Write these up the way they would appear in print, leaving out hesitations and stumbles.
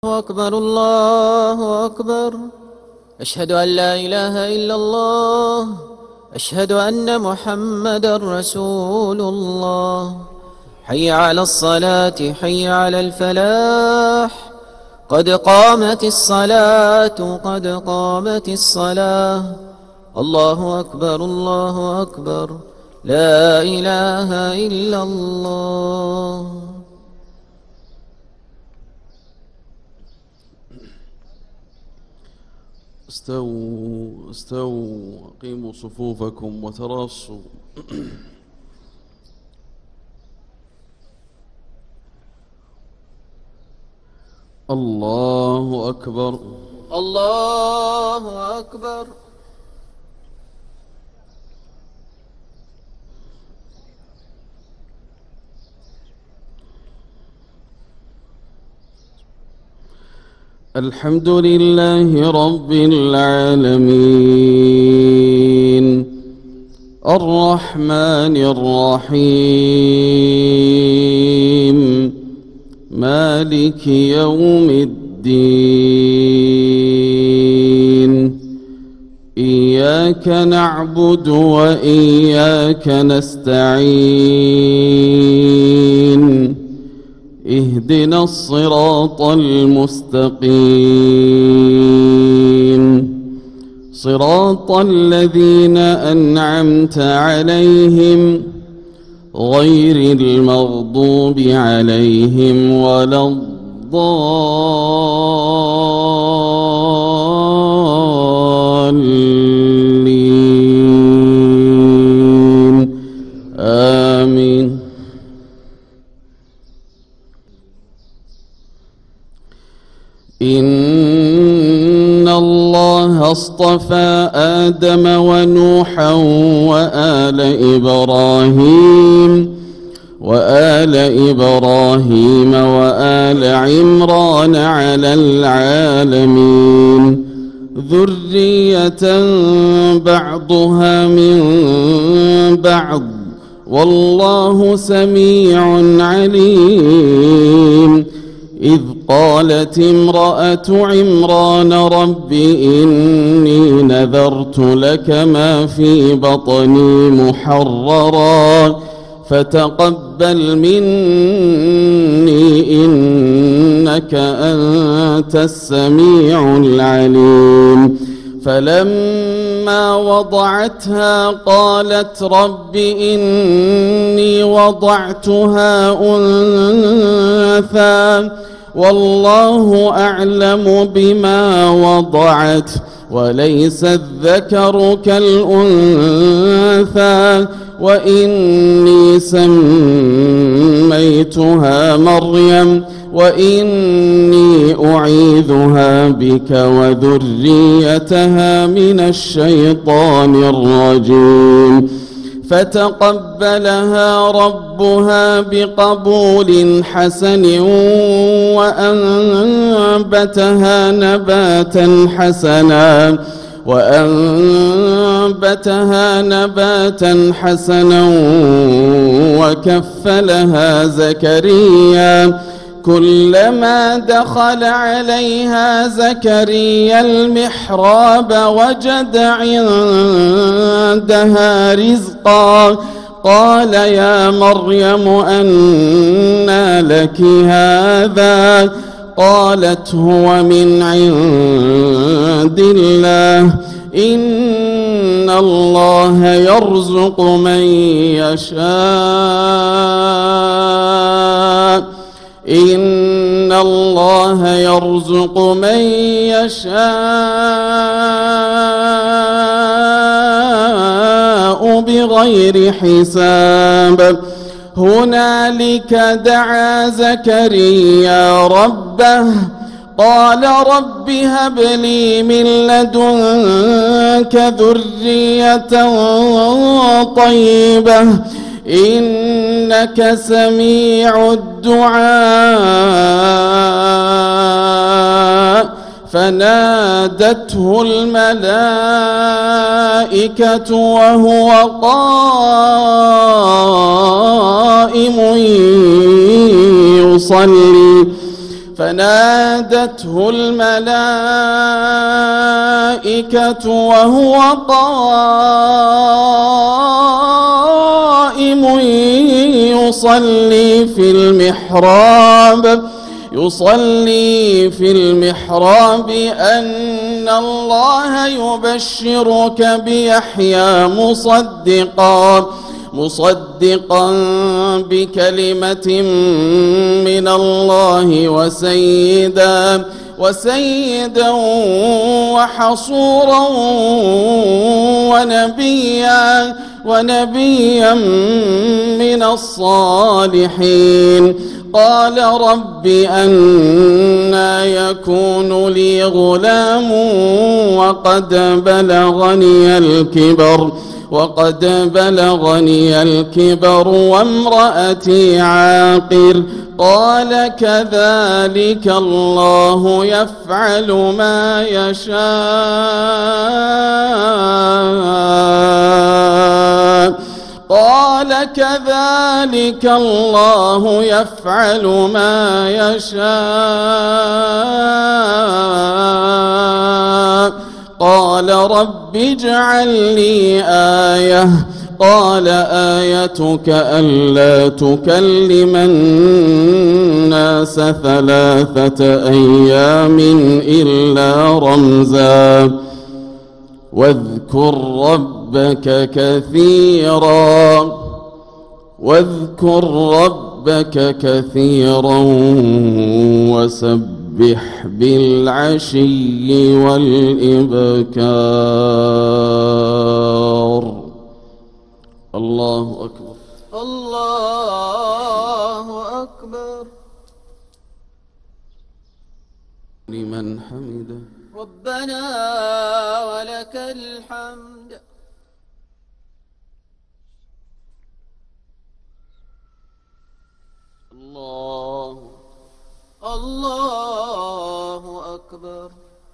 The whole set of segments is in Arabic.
أكبر الله أكبر. أشهد أن لا إله إلا الله. أشهد أن محمدا رسول الله. حي على الصلاة، حي على الفلاح، قد قامت الصلاة، قد قامت الصلاة. الله أكبر الله أكبر، لا إله إلا الله. استووا استووا، أقيموا صفوفكم وتراصوا. الله أكبر الله أكبر. الحمد لله رب العالمين، الرحمن الرحيم، مالك يوم الدين. إياك نعبد وإياك نستعين، اهدنا الصراط المستقيم، صراط الذين أنعمت عليهم غير المغضوب عليهم ولا الضالين، آمين. إن الله اصطفى آدم ونوحا وآل إبراهيم وآل عمران على العالمين، ذرية بعضها من بعض، والله سميع عليم. إذ قالت امرأة عمران رب إني نذرت لك ما في بطني محررا فتقبل مني إنك أنت السميع العليم. فلما وضعتها قالت رب إني وضعتها أنثى والله أعلم بما وضعت وليس الذكر كالأنثى وإني سميتها مريم وإني أعيذها بك وذريتها من الشيطان الرجيم. فتقبلها ربها بقبول حسن وأنبتها نباتا حسنا وكفلها زكريا. كلما دخل عليها زكريا المحراب وجد عندها رزقا قال يا مريم أنى لك هذا؟ قالت هو من عند الله إن الله يرزق من يشاء بغير حساب. هنالك دعا زكريا ربه قال رب هب لي من لدنك ذرية طيبة إنك سميع الدعاء. فنادته الملائكة وهو قائم يصلي فنادته الملائكة وهو قائم يصلي في المحراب أن الله يبشرك بيحيى مصدقا بكلمة من الله وسيدا وحصورا ونبيا من الصالحين. قال رب أنى يكون لي غلام وقد بلغني الكبر وامرأتي عاقر. قال كذلك الله يفعل ما يشاء. قال رب اجعل لي آية. قال آيتك ألا تكلم الناس 3 أيام إلا رمزا واذكر ربك كثيرا وسبح بالعشي والإبكار. الله أكبر. الله أكبر. لمن حمده. ربنا ولك الحمد. الله أكبر.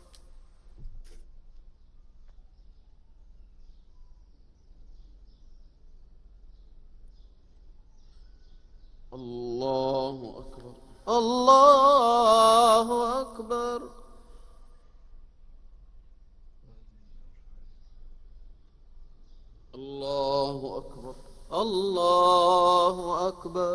الله أكبر. الله أكبر. الله أكبر. الله أكبر.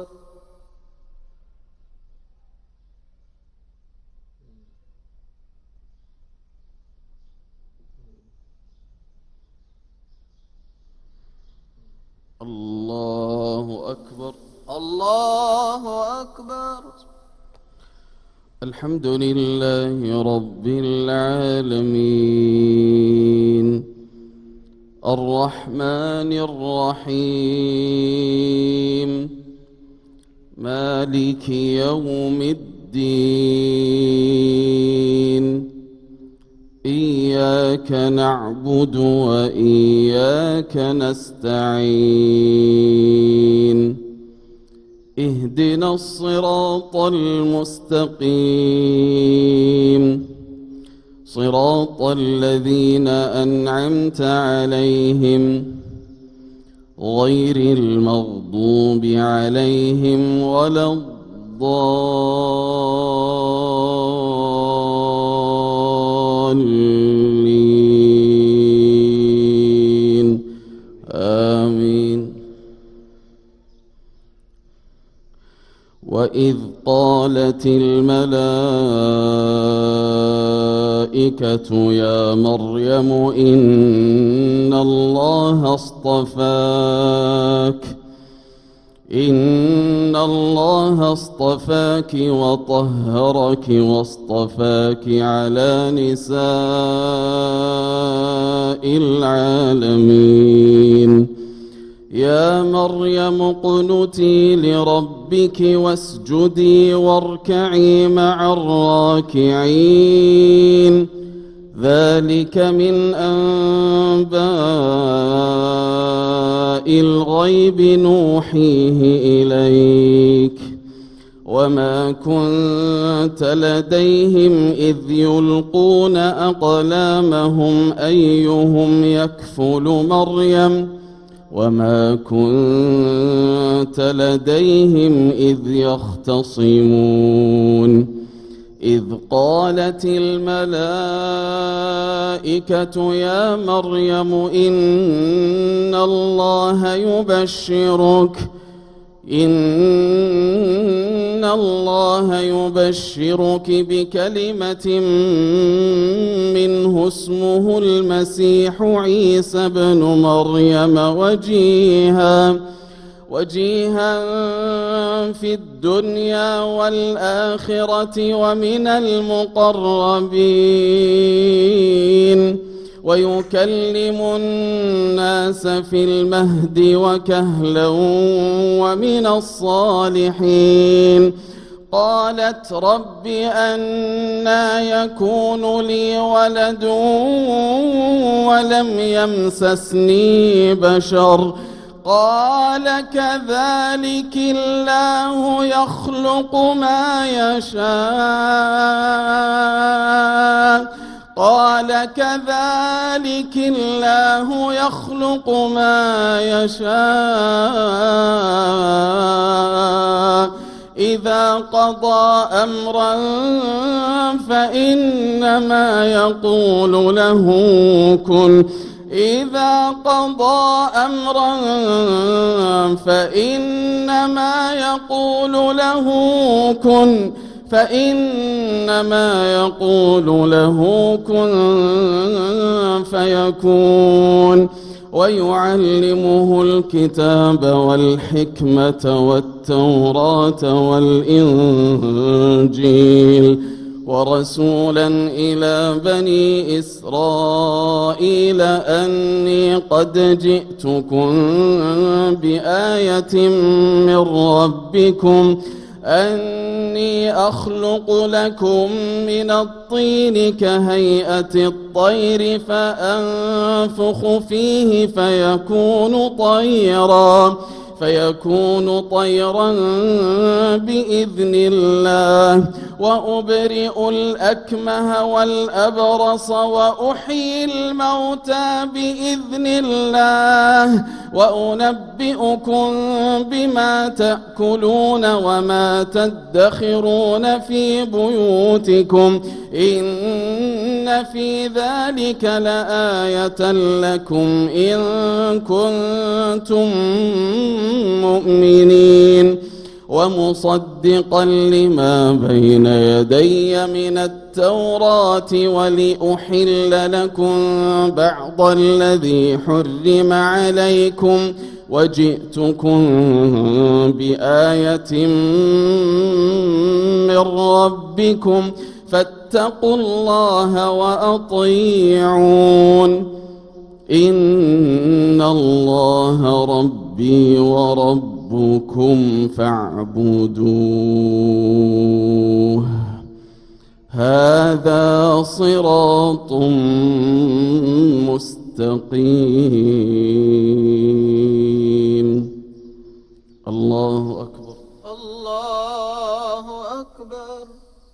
الله أكبر. الله أكبر. الحمد لله رب العالمين الرحمن الرحيم مالك يوم الدين. إياك نعبد وإياك نستعين. اهدنا الصراط المستقيم صراط الذين أنعمت عليهم غير المغضوب عليهم ولا الضالين. آمين. وإذ قالت الملائكة يا مريم إن الله اصطفاك وطهرك واصطفاك على نساء العالمين. يا مريم اقنتي لربك واسجدي واركعي مع الراكعين. ذلك من أنباء الغيب نوحيه إليك وما كنت لديهم إذ يلقون أقلامهم أيهم يكفل مريم وما كنت لديهم إذ يختصمون. إذ قالت الملائكة يا مريم إن الله يبشرك بكلمة منه اسمه المسيح عيسى بن مريم وجيها في الدنيا والآخرة ومن المقربين ويكلم الناس في المهد وكهلا ومن الصالحين. قالت رب أنى يكون لي ولد ولم يمسسني بشر قال كذلك الله يخلق ما يشاء إذا قضى أمرا فإنما يقول له كن فيكون. ويعلمه الكتاب والحكمة والتوراة والإنجيل ورسولا إلى بني إسرائيل أني قد جئتكم بآية من ربكم أني أخلق لكم من الطين كهيئة الطير فأنفخ فيه فيكون طيرا بإذن الله وأبرئ الأكمه والأبرص وأحيي الموتى بإذن الله وأنبئكم بما تأكلون وما تدخرون في بيوتكم إن في ذلك لآية لكم إن كنتم مؤمنين. ومصدقا لما بين يدي من التوراة ولأحل لكم بعض الذي حرم عليكم وجئتكم بآية من ربكم فاتقوا الله وأطيعون إن الله ربي وربكم فاعبدوه هذا صراط مستقيم. الله أكبر. الله أكبر.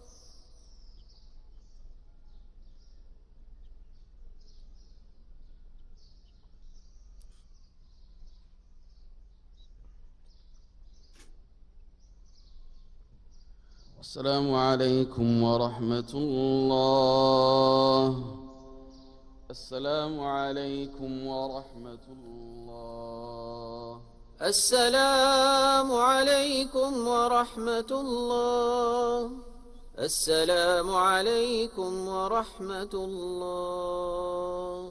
السلام عليكم ورحمة الله. السلام عليكم ورحمة الله. السلام عليكم ورحمة الله. السلام عليكم ورحمة الله.